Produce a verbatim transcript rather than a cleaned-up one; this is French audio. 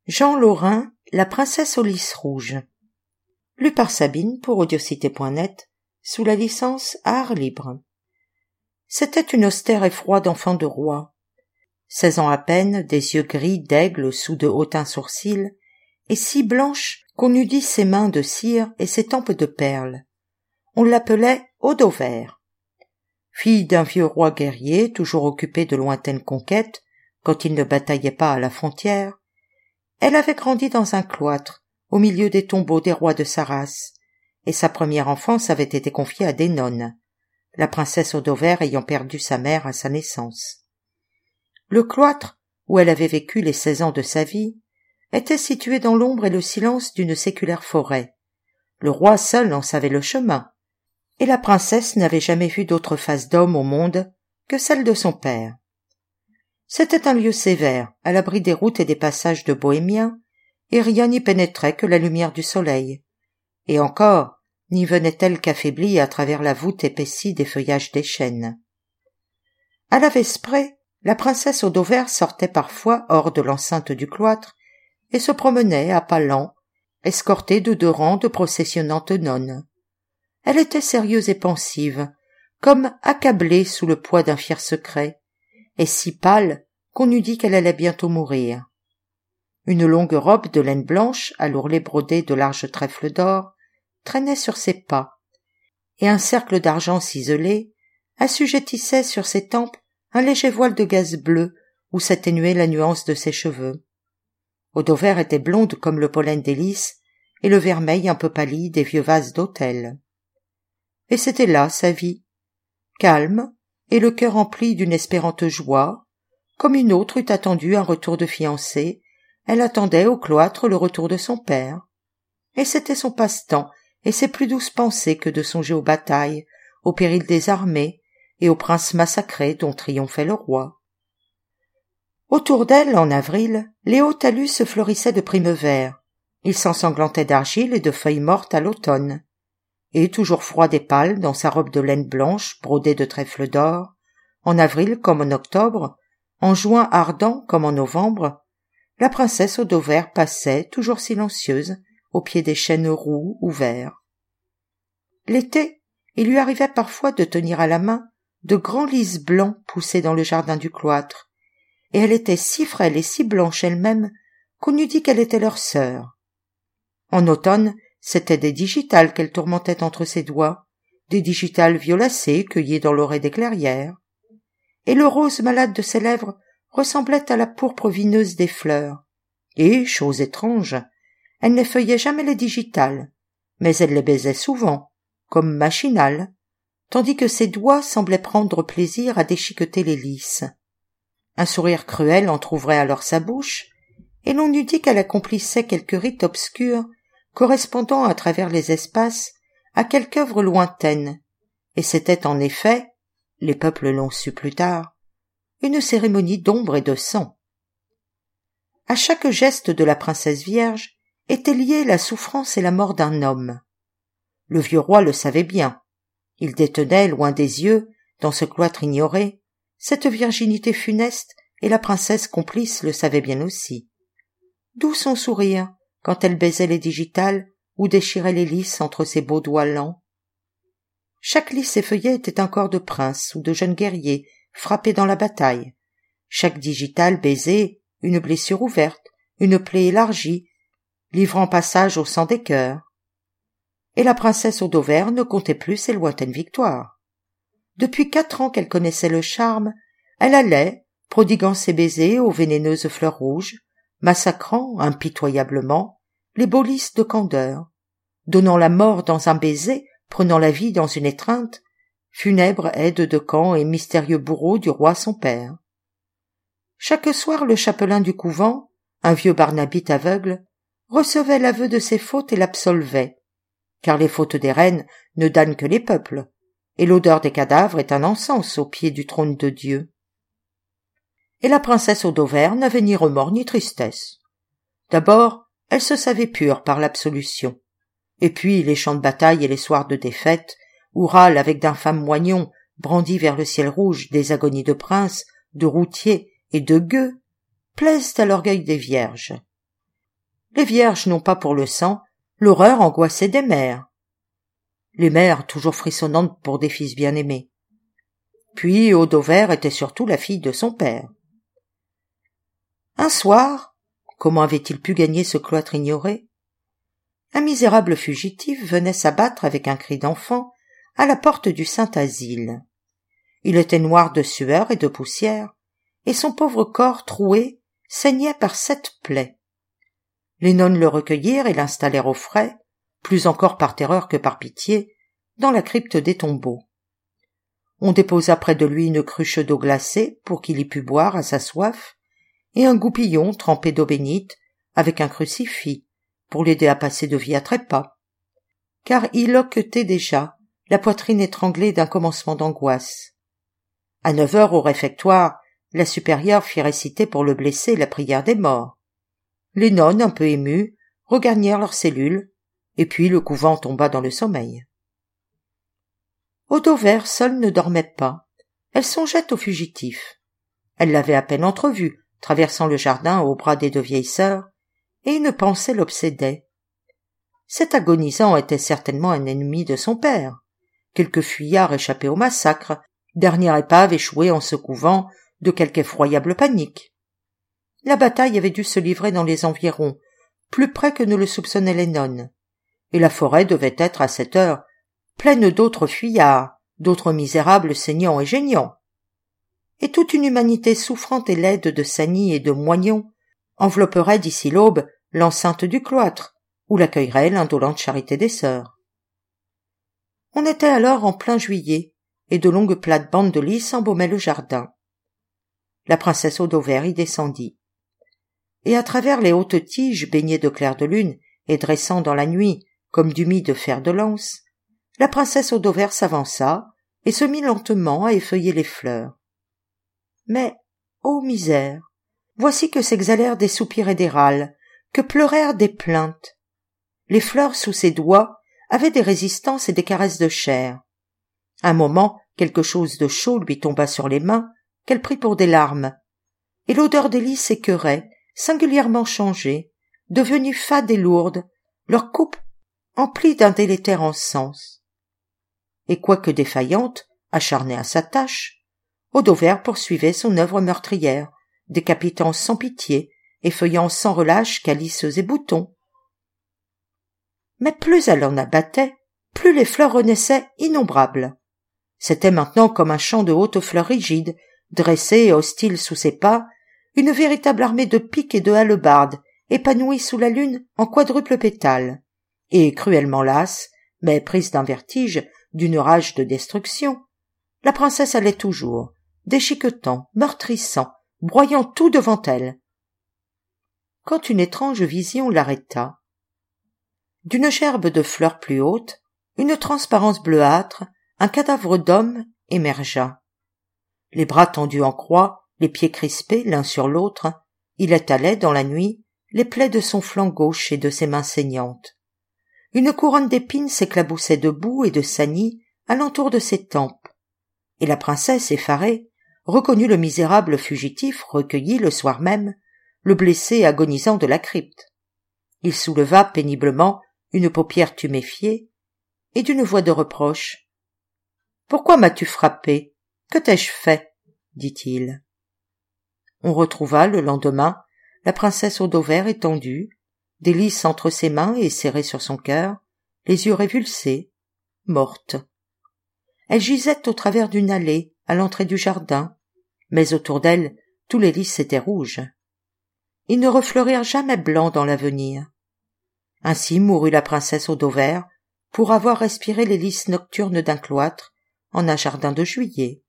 Jean Laurin, La princesse au lys rouge. Lu par Sabine pour audiocité point net, sous la licence Art libre. C'était une austère et froide enfant de roi. Seize ans à peine, des yeux gris d'aigle sous de hautains sourcils, et si blanche qu'on eût dit ses mains de cire et ses tempes de perles. On l'appelait Audover. Fille d'un vieux roi guerrier, toujours occupé de lointaines conquêtes, quand il ne bataillait pas à la frontière, elle avait grandi dans un cloître, au milieu des tombeaux des rois de sa race, et sa première enfance avait été confiée à des nonnes, la princesse Audover ayant perdu sa mère à sa naissance. Le cloître, où elle avait vécu les seize ans de sa vie, était situé dans l'ombre et le silence d'une séculaire forêt. Le roi seul en savait le chemin, et la princesse n'avait jamais vu d'autre face d'homme au monde que celle de son père. C'était un lieu sévère, à l'abri des routes et des passages de bohémiens, et rien n'y pénétrait que la lumière du soleil. Et encore, n'y venait-elle qu'affaiblie à travers la voûte épaissie des feuillages des chênes. À la vesprée, la princesse Audover sortait parfois hors de l'enceinte du cloître et se promenait à pas lents, escortée de deux rangs de processionnantes nonnes. Elle était sérieuse et pensive, comme accablée sous le poids d'un fier secret, et si pâle qu'on eût dit qu'elle allait bientôt mourir. Une longue robe de laine blanche, à l'ourlet brodé de larges trèfles d'or, traînait sur ses pas, et un cercle d'argent ciselé assujettissait sur ses tempes un léger voile de gaze bleu où s'atténuait la nuance de ses cheveux. Audover était blonde comme le pollen des lys et le vermeil un peu pâli des vieux vases d'autel. Et c'était là sa vie, calme et le cœur empli d'une espérante joie, comme une autre eût attendu un retour de fiancée, elle attendait au cloître le retour de son père. Et c'était son passe-temps et ses plus douces pensées que de songer aux batailles, au péril des armées et aux princes massacrés dont triomphait le roi. Autour d'elle, en avril, les hauts talus se fleurissaient de primes verts. Ils s'ensanglantaient d'argile et de feuilles mortes à l'automne. Et, toujours froide et pâle, dans sa robe de laine blanche brodée de trèfles d'or, en avril comme en octobre, en juin ardent comme en novembre, la princesse Audover passait, toujours silencieuse, au pied des chênes roux ou verts. L'été, il lui arrivait parfois de tenir à la main de grands lys blancs poussés dans le jardin du cloître, et elle était si frêle et si blanche elle-même qu'on eût dit qu'elle était leur sœur. En automne, c'étaient des digitales qu'elle tourmentait entre ses doigts, des digitales violacées cueillies dans l'orée des clairières, et le rose malade de ses lèvres ressemblait à la pourpre vineuse des fleurs, et, chose étrange, elle n'effeuillait jamais les digitales, mais elle les baisait souvent, comme machinales, tandis que ses doigts semblaient prendre plaisir à déchiqueter les lys. Un sourire cruel entr'ouvrait alors sa bouche, et l'on eût dit qu'elle accomplissait quelque rite obscur correspondant à travers les espaces à quelque œuvre lointaine, et c'était en effet, les peuples l'ont su plus tard, une cérémonie d'ombre et de sang. À chaque geste de la princesse vierge était liée la souffrance et la mort d'un homme. Le vieux roi le savait bien. Il détenait, loin des yeux, dans ce cloître ignoré, cette virginité funeste, et la princesse complice le savait bien aussi. D'où son sourire, quand elle baisait les digitales ou déchirait les lys entre ses beaux doigts lents. Chaque lys effeuillé était un corps de prince ou de jeune guerrier frappé dans la bataille. Chaque digitale baisée, une blessure ouverte, une plaie élargie, livrant passage au sang des cœurs. Et la princesse Audover ne comptait plus ses lointaines victoires. Depuis quatre ans qu'elle connaissait le charme, elle allait, prodiguant ses baisers aux vénéneuses fleurs rouges, massacrant impitoyablement les beaux lys de candeur, donnant la mort dans un baiser, prenant la vie dans une étreinte, funèbre aide de camp et mystérieux bourreau du roi son père. Chaque soir le chapelain du couvent, un vieux barnabite aveugle, recevait l'aveu de ses fautes et l'absolvait, car les fautes des reines ne damnent que les peuples, et l'odeur des cadavres est un encens au pied du trône de Dieu. Et la princesse Audover n'avait ni remords ni tristesse. D'abord, elle se savait pure par l'absolution. Et puis les champs de bataille et les soirs de défaite, où râlent avec d'infâmes moignons brandis vers le ciel rouge des agonies de princes, de routiers et de gueux, plaisent à l'orgueil des vierges. Les vierges n'ont pas pour le sang l'horreur angoissée des mères. Les mères toujours frissonnantes pour des fils bien-aimés. Puis Audover était surtout la fille de son père. Un soir, comment avait-il pu gagner ce cloître ignoré? Un misérable fugitif venait s'abattre avec un cri d'enfant à la porte du Saint-Asile. Il était noir de sueur et de poussière, et son pauvre corps troué saignait par sept plaies. Les nonnes le recueillirent et l'installèrent au frais, plus encore par terreur que par pitié, dans la crypte des tombeaux. On déposa près de lui une cruche d'eau glacée pour qu'il y pût boire à sa soif, et un goupillon trempé d'eau bénite avec un crucifix pour l'aider à passer de vie à trépas, car il hoquetait déjà, la poitrine étranglée d'un commencement d'angoisse. À neuf heures au réfectoire, la supérieure fit réciter pour le blessé la prière des morts. Les nonnes, un peu émues, regagnèrent leurs cellules, et puis le couvent tomba dans le sommeil. Audover seule ne dormait pas. Elle songeait au fugitif. Elle l'avait à peine entrevu, traversant le jardin au bras des deux vieilles sœurs, et une pensée l'obsédait. Cet agonisant était certainement un ennemi de son père, quelque fuyard échappé au massacre, dernière épave échouée en se couvant de quelque effroyable panique. La bataille avait dû se livrer dans les environs, plus près que ne le soupçonnaient les nonnes, et la forêt devait être à cette heure pleine d'autres fuyards, d'autres misérables saignants et geignants. Et toute une humanité souffrante et laide de sanie et de moignons envelopperait d'ici l'aube l'enceinte du cloître, où l'accueillerait l'indolente charité des sœurs. On était alors en plein juillet, et de longues plates-bandes de lys embaumaient le jardin. La princesse Audover y descendit. Et à travers les hautes tiges baignées de clair de lune et dressant dans la nuit comme d'humides fers de lance, la princesse Audover s'avança et se mit lentement à effeuiller les fleurs. Mais, ô misère, voici que s'exhalèrent des soupirs et des râles, que pleurèrent des plaintes. Les fleurs sous ses doigts avaient des résistances et des caresses de chair. Un moment, quelque chose de chaud lui tomba sur les mains, qu'elle prit pour des larmes, et l'odeur des lys s'écœurait, singulièrement changée, devenue fade et lourde, leur coupe emplie d'un délétère encens. Et quoique défaillante, acharnée à sa tâche, Audover poursuivait son œuvre meurtrière, décapitant sans pitié, effeuillant sans relâche calices et boutons. Mais plus elle en abattait, plus les fleurs renaissaient innombrables. C'était maintenant comme un champ de hautes fleurs rigides, dressées et hostiles sous ses pas, une véritable armée de piques et de hallebardes, épanouie sous la lune en quadruple pétales, et cruellement lasse, mais prise d'un vertige, d'une rage de destruction, la princesse allait toujours, déchiquetant, meurtrissant, broyant tout devant elle, quand une étrange vision l'arrêta. D'une gerbe de fleurs plus haute, une transparence bleuâtre, un cadavre d'homme émergea. Les bras tendus en croix, les pieds crispés l'un sur l'autre, il étalait dans la nuit les plaies de son flanc gauche et de ses mains saignantes. Une couronne d'épines s'éclaboussait de boue et de sanie alentour de ses tempes, et la princesse, effarée, reconnut le misérable fugitif recueilli le soir même, le blessé agonisant de la crypte. Il souleva péniblement une paupière tuméfiée, et d'une voix de reproche. « Pourquoi m'as-tu frappé? Que t'ai-je fait ?» dit-il. On retrouva le lendemain la princesse Audover étendue, des lys entre ses mains et serrés sur son cœur, les yeux révulsés, morte. Elle gisait au travers d'une allée, à l'entrée du jardin, mais autour d'elle, tous les lys étaient rouges. Ils ne refleurirent jamais blancs dans l'avenir. Ainsi mourut la princesse Audover, pour avoir respiré les lys nocturnes d'un cloître en un jardin de juillet.